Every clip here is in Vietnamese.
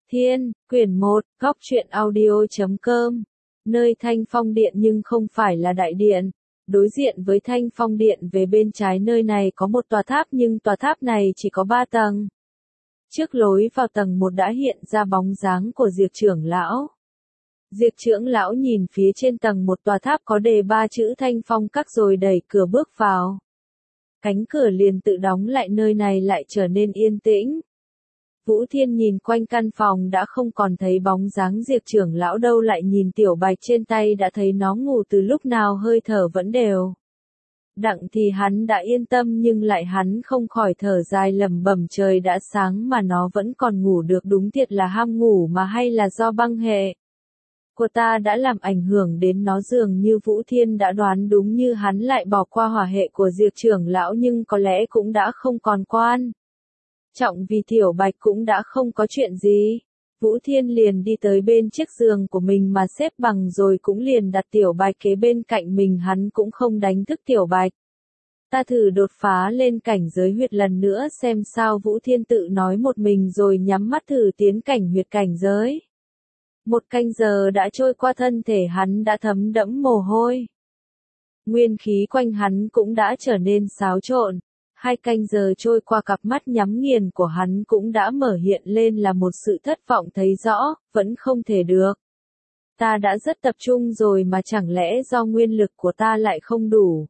Thiên, quyển 1, góc truyện audio.com. Nơi Thanh Phong Điện nhưng không phải là đại điện. Đối diện với Thanh Phong Điện về bên trái nơi này có một tòa tháp nhưng tòa tháp này chỉ có 3 tầng. Trước lối vào tầng 1 đã hiện ra bóng dáng của Diệp trưởng lão. Diệp trưởng lão nhìn phía trên tầng 1 tòa tháp có đề 3 chữ Thanh Phong Các rồi đẩy cửa bước vào. Cánh cửa liền tự đóng lại, nơi này lại trở nên yên tĩnh. Vũ Thiên nhìn quanh căn phòng đã không còn thấy bóng dáng Diệp trưởng lão đâu, lại nhìn tiểu bạch trên tay đã thấy nó ngủ từ lúc nào, hơi thở vẫn đều đặn thì hắn đã yên tâm, nhưng lại hắn không khỏi thở dài lẩm bẩm, trời đã sáng mà nó vẫn còn ngủ được, đúng thiệt là ham ngủ mà, hay là do băng hệ của ta đã làm ảnh hưởng đến nó. Dường như Vũ Thiên đã đoán đúng, như hắn lại bỏ qua hỏa hệ của Diệp trưởng lão, nhưng có lẽ cũng đã không còn quan trọng vì tiểu bạch cũng đã không có chuyện gì. Vũ Thiên liền đi tới bên chiếc giường của mình mà xếp bằng, rồi cũng liền đặt tiểu bạch kế bên cạnh mình, hắn cũng không đánh thức tiểu bạch. Ta thử đột phá lên cảnh giới huyệt lần nữa xem sao, Vũ Thiên tự nói một mình rồi nhắm mắt thử tiến cảnh huyệt cảnh giới. 1 canh giờ đã trôi qua, thân thể hắn đã thấm đẫm mồ hôi. Nguyên khí quanh hắn cũng đã trở nên xáo trộn. 2 canh giờ trôi qua, cặp mắt nhắm nghiền của hắn cũng đã mở, hiện lên là một sự thất vọng thấy rõ, vẫn không thể được. Ta đã rất tập trung rồi mà chẳng lẽ do nguyên lực của ta lại không đủ.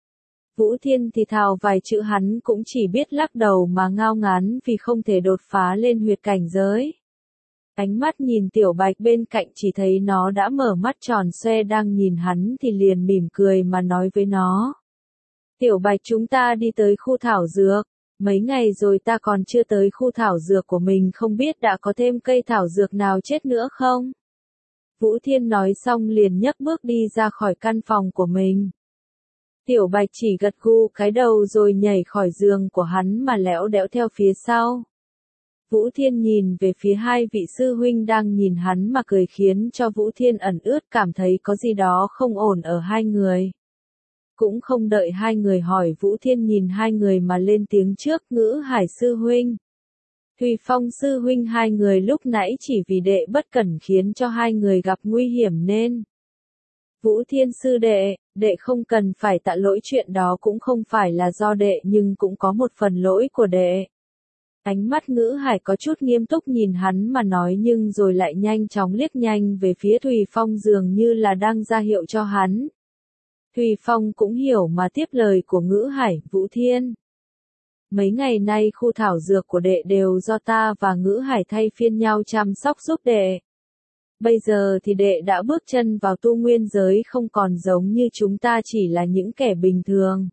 Vũ Thiên thì thào vài chữ, hắn cũng chỉ biết lắc đầu mà ngao ngán vì không thể đột phá lên huyệt cảnh giới. Ánh mắt nhìn tiểu bạch bên cạnh, chỉ thấy nó đã mở mắt tròn xoe đang nhìn hắn thì liền mỉm cười mà nói với nó. Tiểu bạch, chúng ta đi tới khu thảo dược. Mấy ngày rồi ta còn chưa tới khu thảo dược của mình, không biết đã có thêm cây thảo dược nào chết nữa không? Vũ Thiên nói xong liền nhấc bước đi ra khỏi căn phòng của mình. Tiểu bạch chỉ gật gù cái đầu rồi nhảy khỏi giường của hắn mà lẽo đẽo theo phía sau. Vũ Thiên nhìn về phía 2 vị sư huynh đang nhìn hắn mà cười, khiến cho Vũ Thiên ẩn ướt cảm thấy có gì đó không ổn ở 2 người. Cũng không đợi 2 người hỏi, Vũ Thiên nhìn 2 người mà lên tiếng trước, Ngữ Hải sư huynh, Thùy Phong sư huynh, 2 người lúc nãy chỉ vì đệ bất cẩn khiến cho 2 người gặp nguy hiểm nên. Vũ Thiên sư đệ, đệ không cần phải tạ lỗi, chuyện đó cũng không phải là do đệ nhưng cũng có một phần lỗi của đệ. Ánh mắt Ngữ Hải có chút nghiêm túc nhìn hắn mà nói, nhưng rồi lại nhanh chóng liếc nhanh về phía Thùy Phong, dường như là đang ra hiệu cho hắn. Thùy Phong cũng hiểu mà tiếp lời của Ngữ Hải, Vũ Thiên. Mấy ngày nay khu thảo dược của đệ đều do ta và Ngữ Hải thay phiên nhau chăm sóc giúp đệ. Bây giờ thì đệ đã bước chân vào tu nguyên giới, không còn giống như chúng ta chỉ là những kẻ bình thường.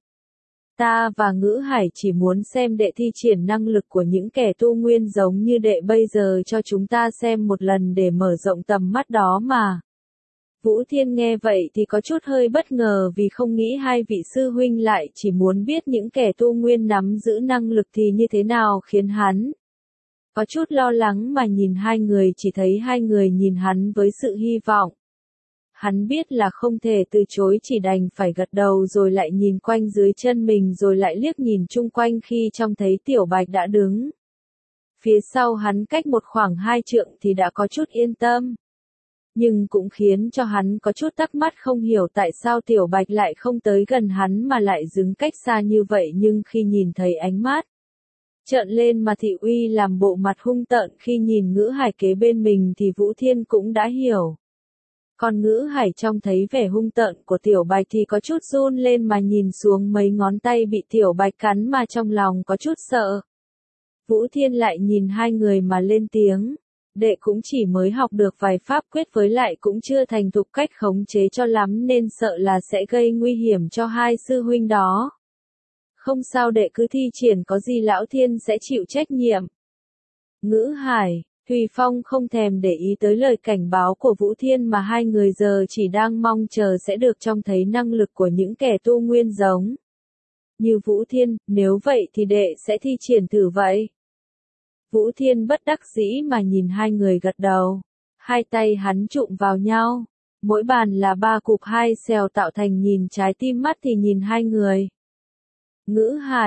Ta và Ngữ Hải chỉ muốn xem đệ thi triển năng lực của những kẻ tu nguyên giống như đệ bây giờ cho chúng ta xem một lần để mở rộng tầm mắt đó mà. Vũ Thiên nghe vậy thì có chút hơi bất ngờ, vì không nghĩ 2 vị sư huynh lại chỉ muốn biết những kẻ tu nguyên nắm giữ năng lực thì như thế nào, khiến hắn có chút lo lắng mà nhìn 2 người, chỉ thấy 2 người nhìn hắn với sự hy vọng. Hắn biết là không thể từ chối, chỉ đành phải gật đầu, rồi lại nhìn quanh dưới chân mình, rồi lại liếc nhìn chung quanh khi trông thấy tiểu bạch đã đứng phía sau hắn cách một khoảng 2 trượng thì đã có chút yên tâm. Nhưng cũng khiến cho hắn có chút thắc mắc, không hiểu tại sao tiểu bạch lại không tới gần hắn mà lại đứng cách xa như vậy, nhưng khi nhìn thấy ánh mắt trợn lên mà thị uy làm bộ mặt hung tợn khi nhìn Ngữ Hải kế bên mình thì Vũ Thiên cũng đã hiểu. Còn Ngữ Hải trông thấy vẻ hung tợn của tiểu bạch thì có chút run lên mà nhìn xuống mấy ngón tay bị tiểu bạch cắn mà trong lòng có chút sợ. Vũ Thiên lại nhìn 2 người mà lên tiếng. Đệ cũng chỉ mới học được vài pháp quyết, với lại cũng chưa thành thục cách khống chế cho lắm, nên sợ là sẽ gây nguy hiểm cho 2 sư huynh đó. Không sao, đệ cứ thi triển, có gì lão Thiên sẽ chịu trách nhiệm. Ngữ Hải, Thùy Phong không thèm để ý tới lời cảnh báo của Vũ Thiên, mà 2 người giờ chỉ đang mong chờ sẽ được trông thấy năng lực của những kẻ tu nguyên giống như Vũ Thiên. Nếu vậy thì đệ sẽ thi triển thử vậy. Vũ Thiên bất đắc dĩ mà nhìn 2 người gật đầu. 2 tay hắn trụm vào nhau. Mỗi bàn là 3 cục 2 xèo tạo thành nhìn trái tim mắt thì nhìn 2 người. Ngữ Hải,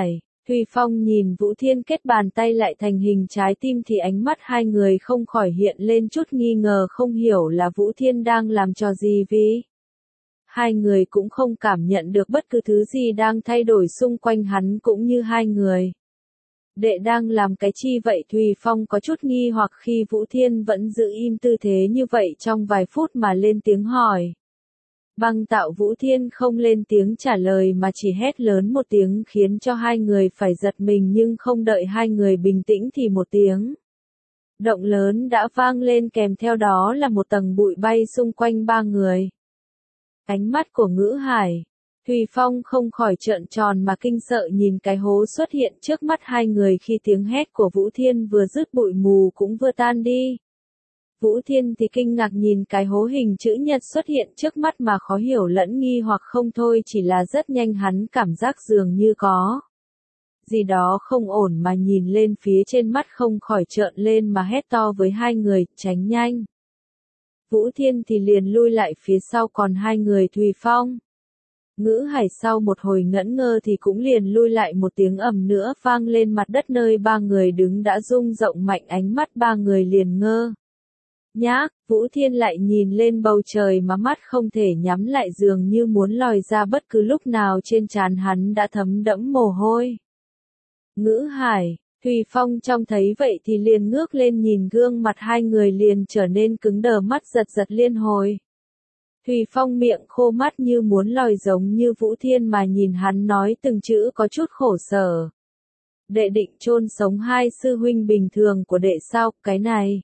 Thùy Phong nhìn Vũ Thiên kết bàn tay lại thành hình trái tim thì ánh mắt hai người không khỏi hiện lên chút nghi ngờ, không hiểu là Vũ Thiên đang làm trò gì vì hai người cũng không cảm nhận được bất cứ thứ gì đang thay đổi xung quanh hắn cũng như hai người. Đệ đang làm cái chi vậy? Thùy Phong có chút nghi hoặc khi Vũ Thiên vẫn giữ im tư thế như vậy trong vài phút mà lên tiếng hỏi. Băng Tạo Vũ Thiên không lên tiếng trả lời mà chỉ hét lớn một tiếng khiến cho hai người phải giật mình, nhưng không đợi hai người bình tĩnh thì một tiếng động lớn đã vang lên, kèm theo đó là một tầng bụi bay xung quanh ba người. Ánh mắt của Ngữ Hải, Thùy Phong không khỏi trợn tròn mà kinh sợ nhìn cái hố xuất hiện trước mắt hai người khi tiếng hét của Vũ Thiên vừa dứt, bụi mù cũng vừa tan đi. Vũ Thiên thì kinh ngạc nhìn cái hố hình chữ nhật xuất hiện trước mắt mà khó hiểu lẫn nghi hoặc không thôi, chỉ là rất nhanh hắn cảm giác dường như có gì đó không ổn mà nhìn lên phía trên, mắt không khỏi trợn lên mà hét to với hai người, tránh nhanh. Vũ Thiên thì liền lui lại phía sau, còn hai người Thùy Phong, Ngữ Hải sau một hồi ngẩn ngơ thì cũng liền lui lại. Một tiếng ầm nữa vang lên, mặt đất nơi ba người đứng đã rung rộng mạnh, ánh mắt ba người liền ngơ nhác. Vũ Thiên lại nhìn lên bầu trời mà mắt không thể nhắm lại, dường như muốn lòi ra bất cứ lúc nào, trên trán hắn đã thấm đẫm mồ hôi. Ngữ Hải, Thùy Phong trông thấy vậy thì liền ngước lên nhìn gương mặt hai người liền trở nên cứng đờ, mắt giật giật liên hồi. Thùy Phong miệng khô mắt như muốn lòi giống như Vũ Thiên mà nhìn hắn nói từng chữ có chút khổ sở. Đệ định chôn sống hai sư huynh bình thường của đệ sao? Cái này.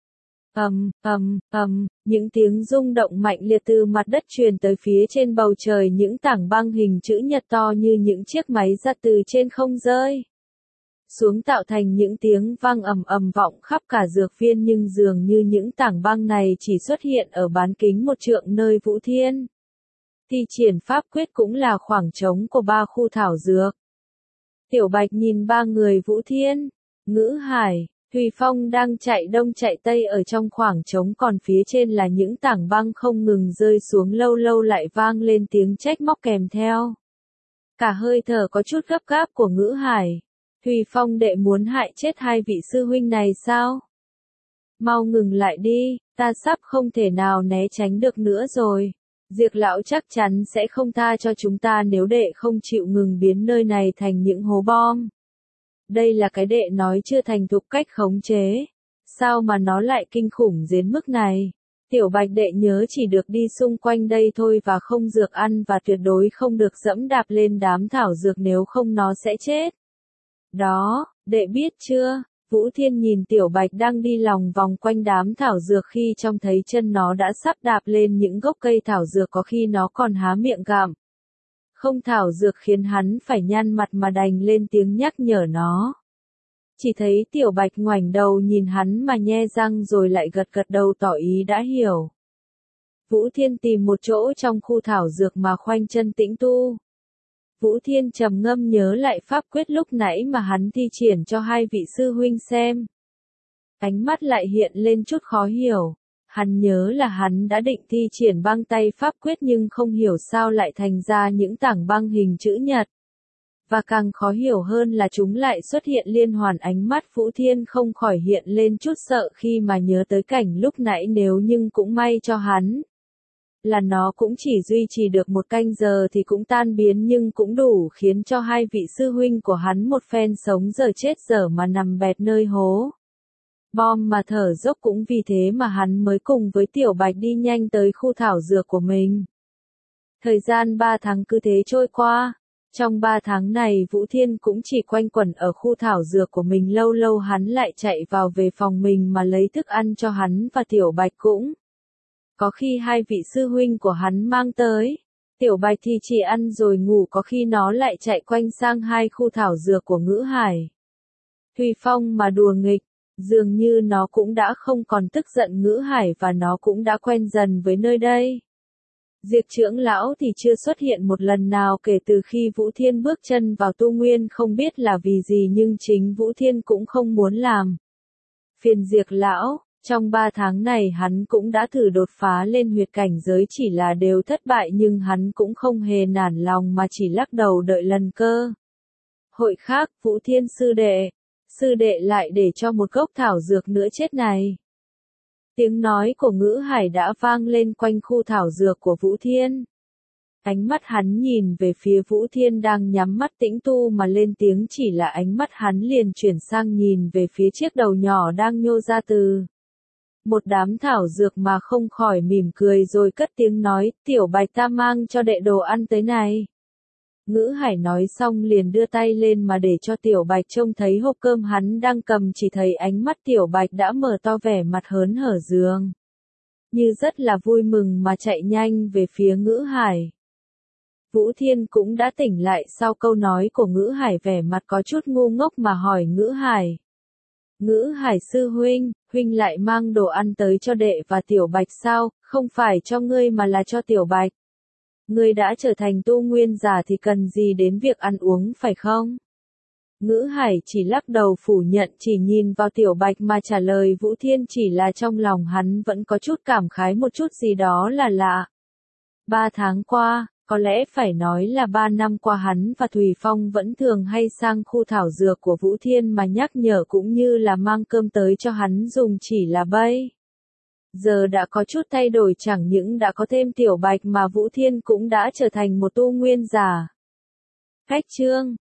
Những tiếng rung động mạnh liệt từ mặt đất truyền tới phía trên bầu trời, những tảng băng hình chữ nhật to như những chiếc máy giặt từ trên không rơi xuống, tạo thành những tiếng vang ầm ầm vọng khắp cả dược viên, nhưng dường như những tảng băng này chỉ xuất hiện ở bán kính một trượng nơi Vũ Thiên thi triển pháp quyết, cũng là khoảng trống của ba khu thảo dược. Tiểu Bạch nhìn ba người Vũ Thiên, Ngữ Hải, Thùy Phong đang chạy đông chạy tây ở trong khoảng trống, còn phía trên là những tảng băng không ngừng rơi xuống, lâu lâu lại vang lên tiếng trách móc kèm theo cả hơi thở có chút gấp gáp của Ngữ Hải. Thùy Phong, đệ muốn hại chết hai vị sư huynh này sao? Mau ngừng lại đi, ta sắp không thể nào né tránh được nữa rồi. Diệp lão chắc chắn sẽ không tha cho chúng ta nếu đệ không chịu ngừng biến nơi này thành những hố bom. Đây là cái đệ nói chưa thành thục cách khống chế. Sao mà nó lại kinh khủng đến mức này? Tiểu Bạch, đệ nhớ chỉ được đi xung quanh đây thôi và không dược ăn, và tuyệt đối không được dẫm đạp lên đám thảo dược, nếu không nó sẽ chết. Đó, đệ biết chưa? Vũ Thiên nhìn Tiểu Bạch đang đi lòng vòng quanh đám thảo dược, khi trông thấy chân nó đã sắp đạp lên những gốc cây thảo dược, có khi nó còn há miệng gặm không thảo dược, khiến hắn phải nhăn mặt mà đành lên tiếng nhắc nhở nó. Chỉ thấy Tiểu Bạch ngoảnh đầu nhìn hắn mà nhe răng rồi lại gật gật đầu tỏ ý đã hiểu. Vũ Thiên tìm một chỗ trong khu thảo dược mà khoanh chân tĩnh tu. Vũ Thiên trầm ngâm nhớ lại pháp quyết lúc nãy mà hắn thi triển cho hai vị sư huynh xem. Ánh mắt lại hiện lên chút khó hiểu. Hắn nhớ là hắn đã định thi triển băng tay pháp quyết, nhưng không hiểu sao lại thành ra những tảng băng hình chữ nhật. Và càng khó hiểu hơn là chúng lại xuất hiện liên hoàn. Ánh mắt Vũ Thiên không khỏi hiện lên chút sợ khi mà nhớ tới cảnh lúc nãy, nếu nhưng cũng may cho hắn là nó cũng chỉ duy trì được một canh giờ thì cũng tan biến, nhưng cũng đủ khiến cho hai vị sư huynh của hắn một phen sống dở chết dở mà nằm bẹp nơi hố bom mà thở dốc. Cũng vì thế mà hắn mới cùng với Tiểu Bạch đi nhanh tới khu thảo dược của mình. Thời gian 3 tháng cứ thế trôi qua. Trong 3 tháng này Vũ Thiên cũng chỉ quanh quẩn ở khu thảo dược của mình, lâu lâu hắn lại chạy vào về phòng mình mà lấy thức ăn cho hắn và Tiểu Bạch, cũng có khi hai vị sư huynh của hắn mang tới. Tiểu Bạch thì chỉ ăn rồi ngủ, có khi nó lại chạy quanh sang hai khu thảo dược của Ngữ Hải, Thùy Phong mà đùa nghịch. Dường như nó cũng đã không còn tức giận Ngữ Hải và nó cũng đã quen dần với nơi đây. Diệp trưởng lão thì chưa xuất hiện một lần nào kể từ khi Vũ Thiên bước chân vào tu nguyên, không biết là vì gì, nhưng chính Vũ Thiên cũng không muốn làm phiền Diệp lão. Trong 3 tháng này hắn cũng đã thử đột phá lên huyệt cảnh giới, chỉ là đều thất bại, nhưng hắn cũng không hề nản lòng mà chỉ lắc đầu đợi lần cơ Hội khác, Vũ Thiên sư đệ lại để cho một gốc thảo dược nữa chết này. Tiếng nói của Ngữ Hải đã vang lên quanh khu thảo dược của Vũ Thiên. Ánh mắt hắn nhìn về phía Vũ Thiên đang nhắm mắt tĩnh tu mà lên tiếng, chỉ là ánh mắt hắn liền chuyển sang nhìn về phía chiếc đầu nhỏ đang nhô ra từ một đám thảo dược mà không khỏi mỉm cười rồi cất tiếng nói, Tiểu Bạch ta mang cho đệ đồ ăn tới này. Ngữ Hải nói xong liền đưa tay lên mà để cho Tiểu Bạch trông thấy hộp cơm hắn đang cầm, chỉ thấy ánh mắt Tiểu Bạch đã mở to vẻ mặt hớn hở dường như rất là vui mừng mà chạy nhanh về phía Ngữ Hải. Vũ Thiên cũng đã tỉnh lại sau câu nói của Ngữ Hải, vẻ mặt có chút ngu ngốc mà hỏi Ngữ Hải. Ngữ Hải sư huynh, huynh lại mang đồ ăn tới cho đệ và Tiểu Bạch sao, không phải cho ngươi mà là cho Tiểu Bạch. Ngươi đã trở thành tu nguyên giả thì cần gì đến việc ăn uống phải không? Ngữ Hải chỉ lắc đầu phủ nhận, chỉ nhìn vào Tiểu Bạch mà trả lời Vũ Thiên, chỉ là trong lòng hắn vẫn có chút cảm khái, một chút gì đó là lạ. 3 tháng qua, có lẽ phải nói là 3 năm qua, hắn và Thùy Phong vẫn thường hay sang khu thảo dược của Vũ Thiên mà nhắc nhở cũng như là mang cơm tới cho hắn dùng, chỉ là bây giờ đã có chút thay đổi, chẳng những đã có thêm Tiểu Bạch mà Vũ Thiên cũng đã trở thành một tu nguyên giả. Khách chương